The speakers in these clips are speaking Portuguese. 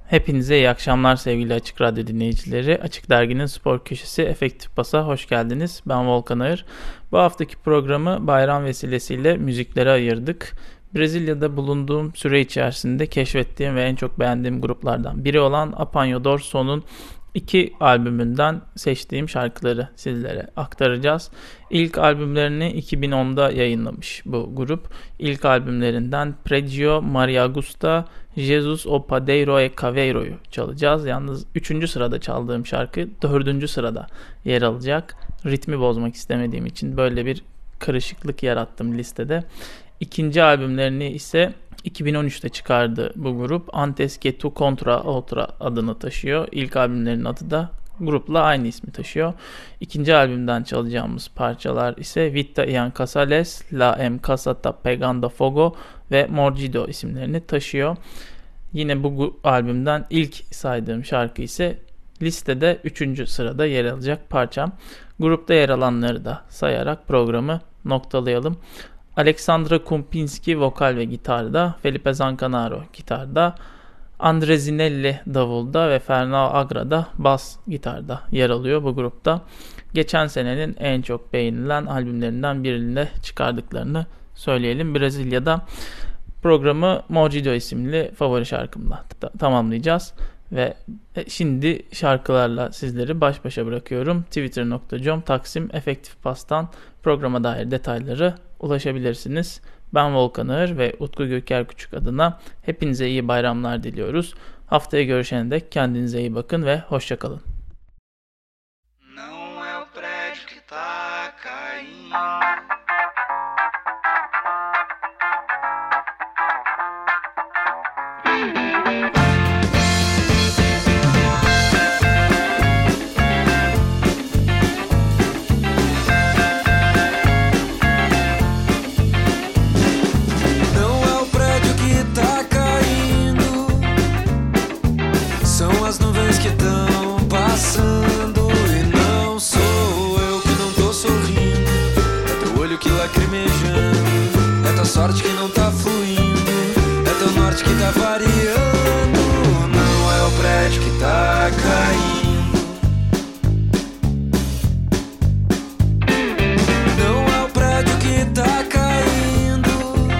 Hepinize iyi akşamlar sevgili Açık Radyo dinleyicileri. Açık Dergi'nin spor köşesi Efektif Pas'a hoş geldiniz. Ben Volkan Ağır. Bu haftaki programı bayram vesilesiyle müziklere ayırdık. Brezilya'da bulunduğum süre içerisinde keşfettiğim ve en çok beğendiğim gruplardan biri olan Apanho Dorsó'nun 2 albümünden seçtiğim şarkıları sizlere aktaracağız. İlk albümlerini 2010'da yayınlamış bu grup. İlk albümlerinden Pregio Maria Augusta, Jesus o Padeiro e Caveiro'yu çalacağız. Yalnız 3. sırada çaldığım şarkı 4. sırada yer alacak. Ritmi bozmak istemediğim için böyle bir karışıklık yarattım listede. İkinci albümlerini ise 2013'te çıkardı bu grup. Antes que tu contra outra adını taşıyor. İlk albümlerinin adı da grupla aynı ismi taşıyor. İkinci albümden çalacağımız parçalar ise Vita Ian Casales, La Em Casa Ta Pegando Fogo ve Morgido isimlerini taşıyor. Yine bu albümden ilk saydığım şarkı ise listede 3. sırada yer alacak parçam. Grupta yer alanları da sayarak programı noktalayalım. Alexandra Kumpinski vokal ve gitarda, Felipe Zancanaro gitarda, Andre Zinelli davulda ve Fernão Agra da bas gitarda yer alıyor bu grupta. Geçen senenin en çok beğenilen albümlerinden birinde çıkardıklarını söyleyelim. Brezilya'da programı Morgido isimli favori şarkımla tamamlayacağız. Ve şimdi şarkılarla sizleri baş başa bırakıyorum. twitter.com/efektifpas'tan programa dair detayları ulaşabilirsiniz. Ben Volkan Ağır ve Utku Göker Küçük adına hepinize iyi bayramlar diliyoruz. Haftaya görüşene dek kendinize iyi bakın ve hoşçakalın. Sorte que não tá fluindo, é teu norte que tá variando. Não é o prédio que tá caindo, não é o prédio que tá caindo,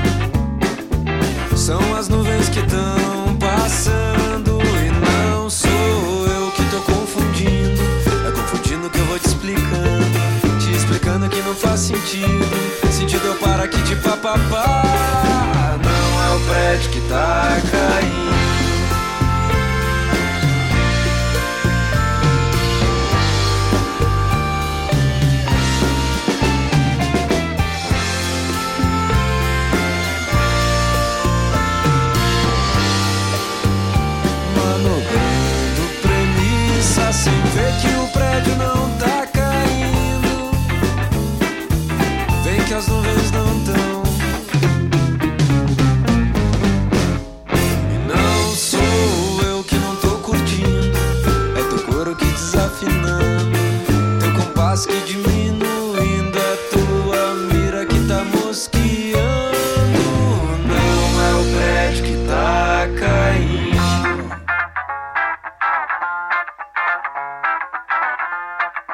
são as nuvens que tão passando. E não sou eu que tô confundindo, é confundindo que eu vou te explicando que não faz sentido. Sentido eu paro aqui de papapá. Não é o prédio que tá caindo, manobrando premissa sem ver que o prédio não tá caindo. Vem que as nuvens não tão. E não sou eu que não tô curtindo, é teu coro que desafinando, teu compasso que diminuindo, é tua mira que tá mosqueando. Não é o prédio que tá caindo.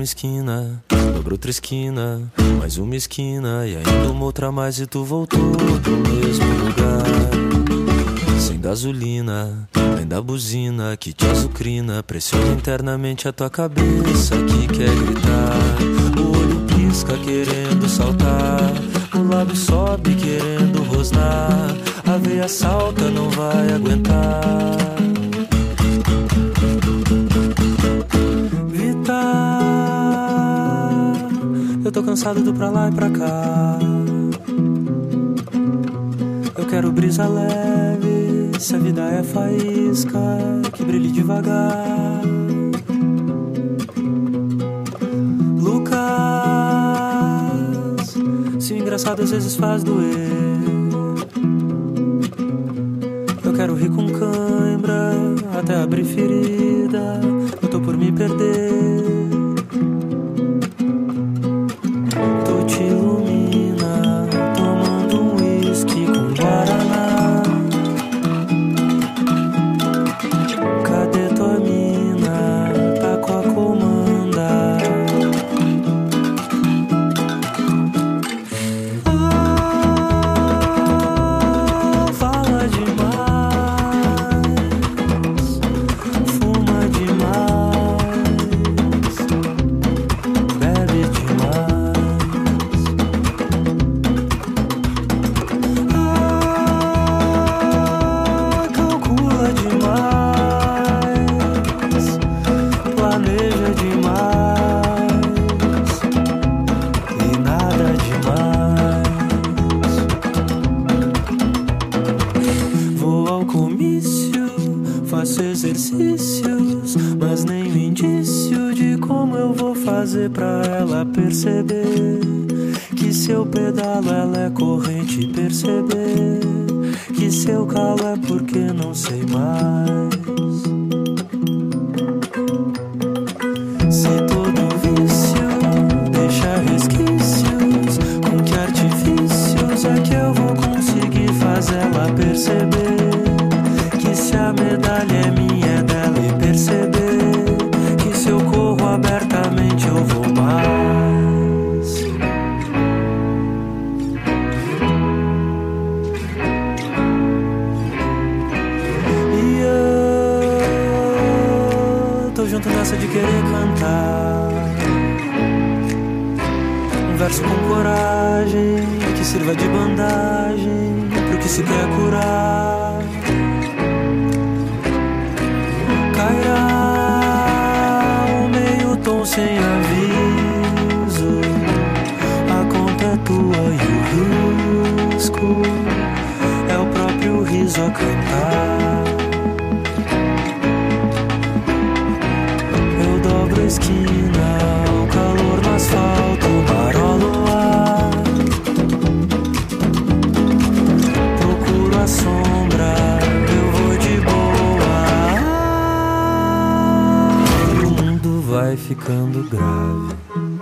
uma esquina, dobra outra esquina, mais uma esquina e ainda uma outra mais e tu voltou pro mesmo lugar. Sem gasolina, ainda a buzina que te azucrina, pressiona internamente a tua cabeça que quer gritar. O olho pisca querendo saltar, o lábio sobe querendo rosnar, a veia salta, não vai aguentar. Eu tô cansado do pra lá e pra cá. Eu quero brisa leve, se a vida é faísca, que brilhe devagar. Lucas, se o engraçado às vezes faz doer. Eu quero rir com cãibra, até abrir ferida. Eu tô por me perder. Pra ela perceber que seu pedalo ela é corrente, perceber que seu calo é porque não sei mais. Se todo vício deixa resquícios, com que artifícios é que eu vou conseguir fazer ela perceber que se a medalha é minha é dela e perceber que se eu corro abertamente eu vou mais. E eu tô junto nessa de querer cantar um verso com coragem que sirva de bandagem pro que se quer curar. Cairá um meio tom sem aviso, a conta é tua e o risco é o próprio riso a cantar. Eu dobro a esquina, o calor no asfalto, marolo ar. Procuro a sombra, eu vou de boa. O mundo vai ficando grave,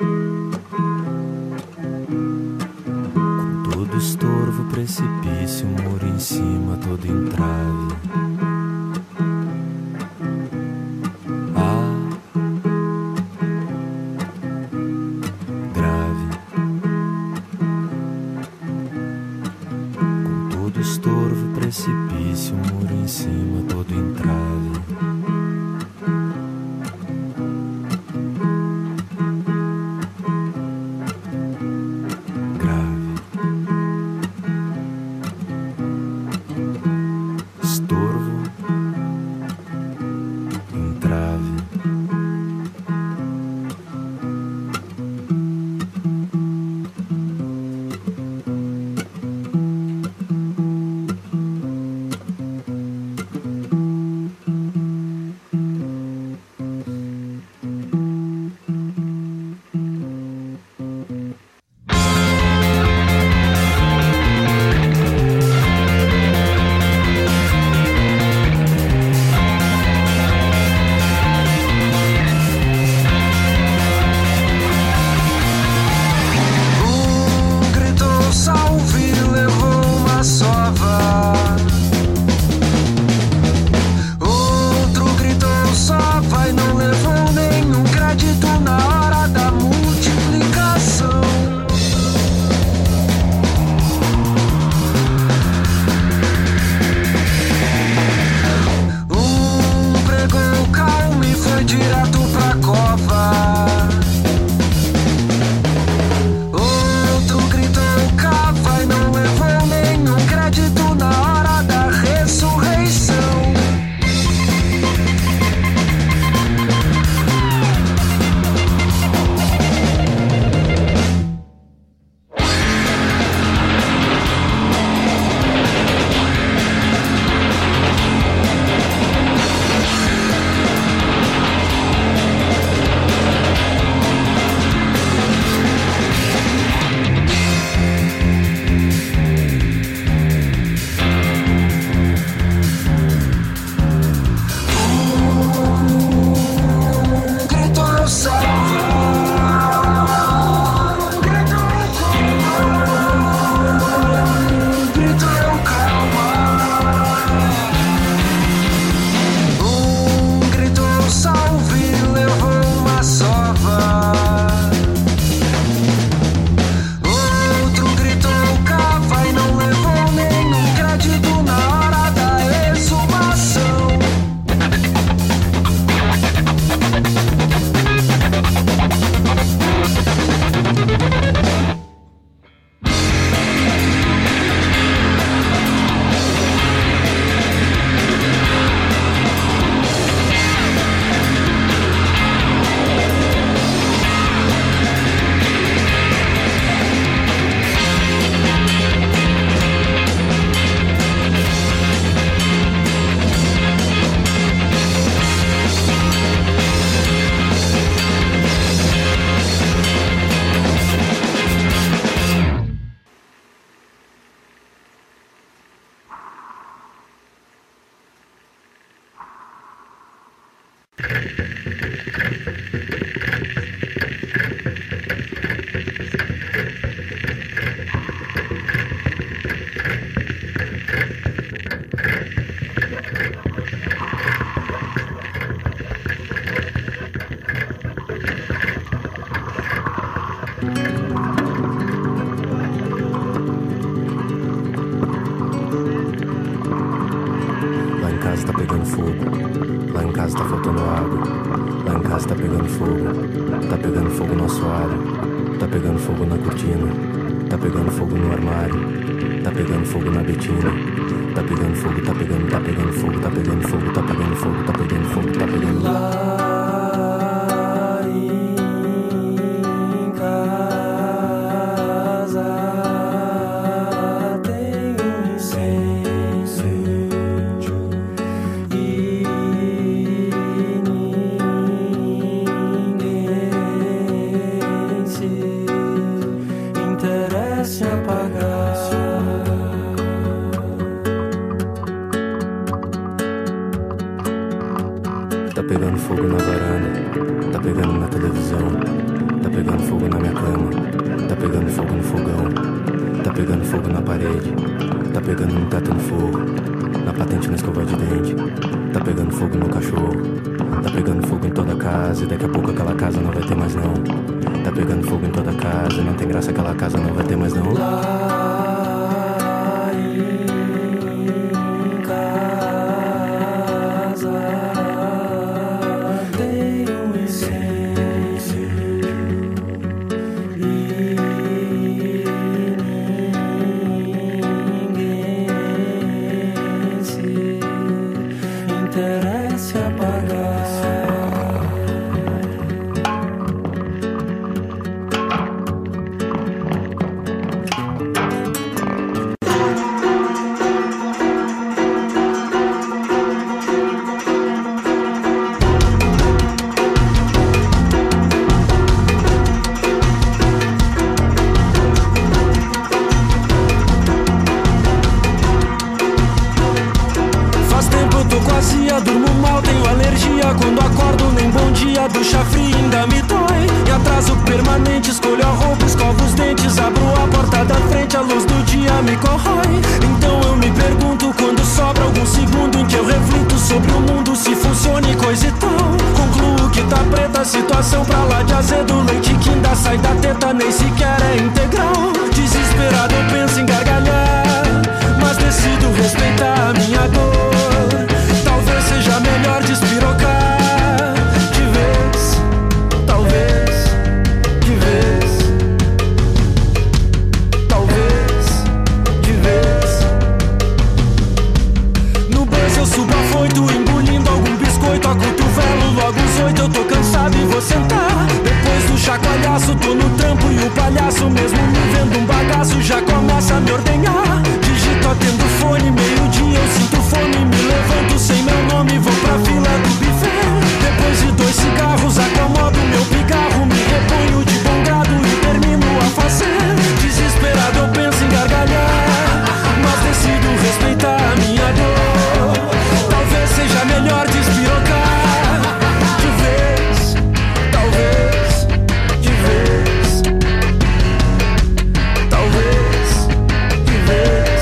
com todo estorvo, precipício, muro em cima, todo entrave. Grave, com todo estorvo, precipício, muro em cima, todo entrave. Grave, estorvo, entrave. casa tá pegando fogo, lá em casa tá faltando água, lá em casa tá pegando fogo no assoalho, tá pegando fogo na cortina, tá pegando fogo no armário, tá pegando fogo na Betina, tá pegando fogo, tá pegando fogo, tá pegando fogo, tá pegando fogo, tá pegando fogo, tá pegando fogo. Tá pegando fogo na varanda, tá pegando na televisão, tá pegando fogo na minha cama, tá pegando fogo no fogão, tá pegando fogo na parede, tá pegando no teto no forro, na patente na escova de dente, tá pegando fogo no cachorro, tá pegando fogo em toda casa e daqui a pouco aquela casa não vai ter mais não. Tá pegando fogo em toda casa e não tem graça, aquela casa não vai ter mais não. Durmo mal, tenho alergia. Quando acordo nem bom dia, ducha fria ainda me dói. E atraso permanente, escolho a roupa, escovo os dentes, abro a porta da frente, a luz do dia me corrói. Então eu me pergunto quando sobra algum segundo em que eu reflito sobre o mundo, se funciona e coisa e tal. Concluo que tá preta a situação, pra lá de azedo, leite que ainda sai da teta, nem sequer é integral. Desesperado eu penso em gargalhar, mas decido respeitar a minha dor. Talvez seja melhor despirocar de vez, talvez, de vez, talvez, de vez. No bus eu subo afoito, engolindo algum biscoito, a cotovelo, logo uns 8 eu tô cansado e vou sentar. Depois do chacoalhaço, tô no trampo e o palhaço, mesmo me vendo um bagaço, já começa a me ordenhar. Digito atendo o fone, meio-dia eu sinto fome, me levanto sem meu nome, vou pra fila do buffet. Depois de 2 cigarros, acomodo meu pigarro, me reponho de bom grado e termino a fazer. Desesperado eu penso em gargalhar, mas decido respeitar a minha dor. Talvez seja melhor despirocar de vez, talvez, de vez, talvez, de vez.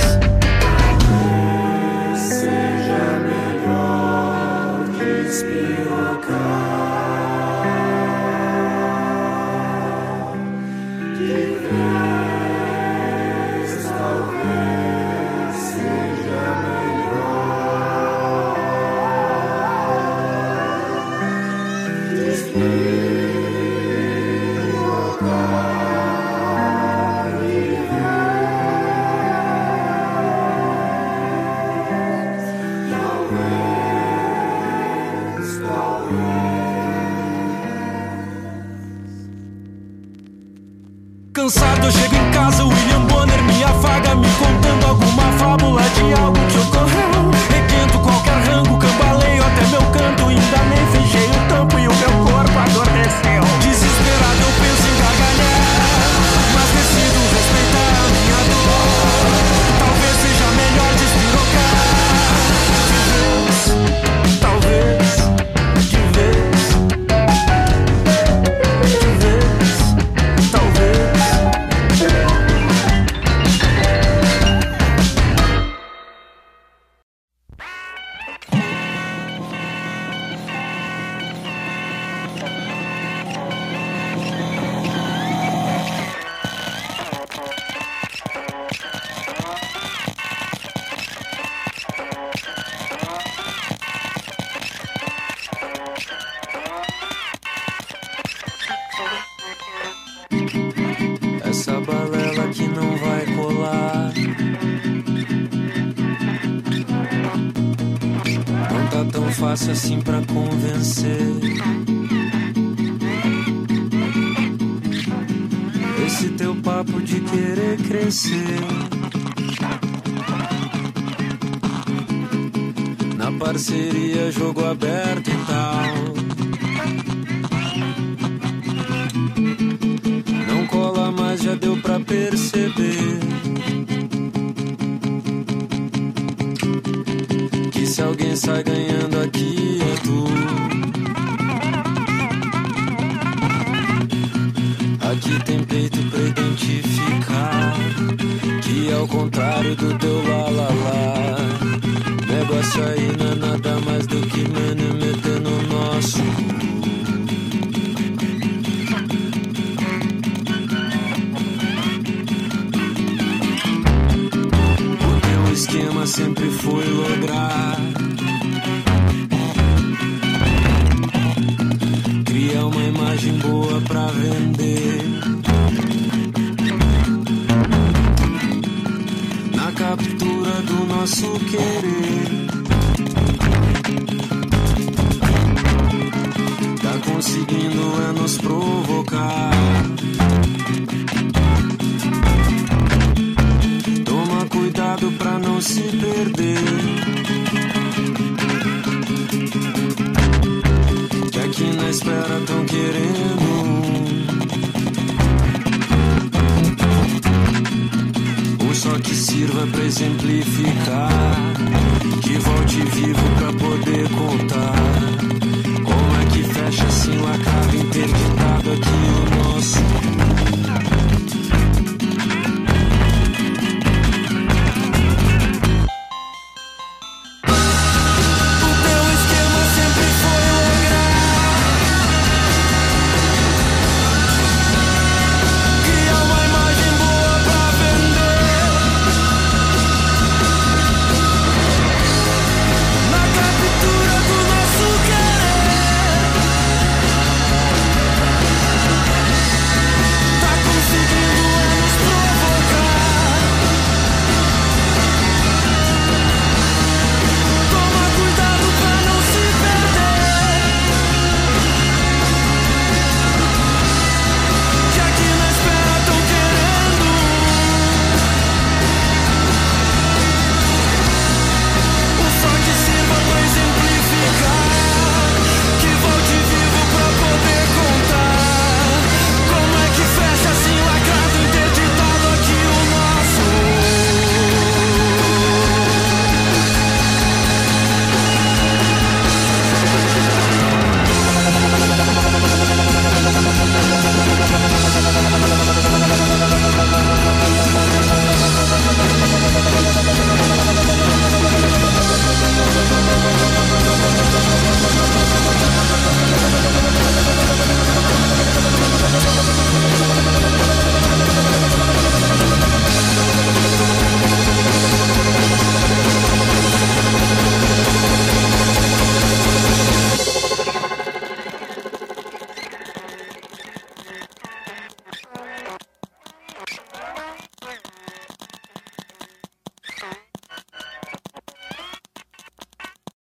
Seja melhor despirocar de vez, talvez seja melhor despirocar de vez, talvez. Não tá tão fácil assim pra convencer. Esse teu papo de querer crescer. Na parceria, jogo aberto e tal. Não cola mais, já deu pra perceber que se alguém sai ganhando aqui é tu. Aqui tem peito pra identificar que ao contrário do teu lá, negócio aí não é nada mais do que meter no nosso. O teu esquema sempre foi lograr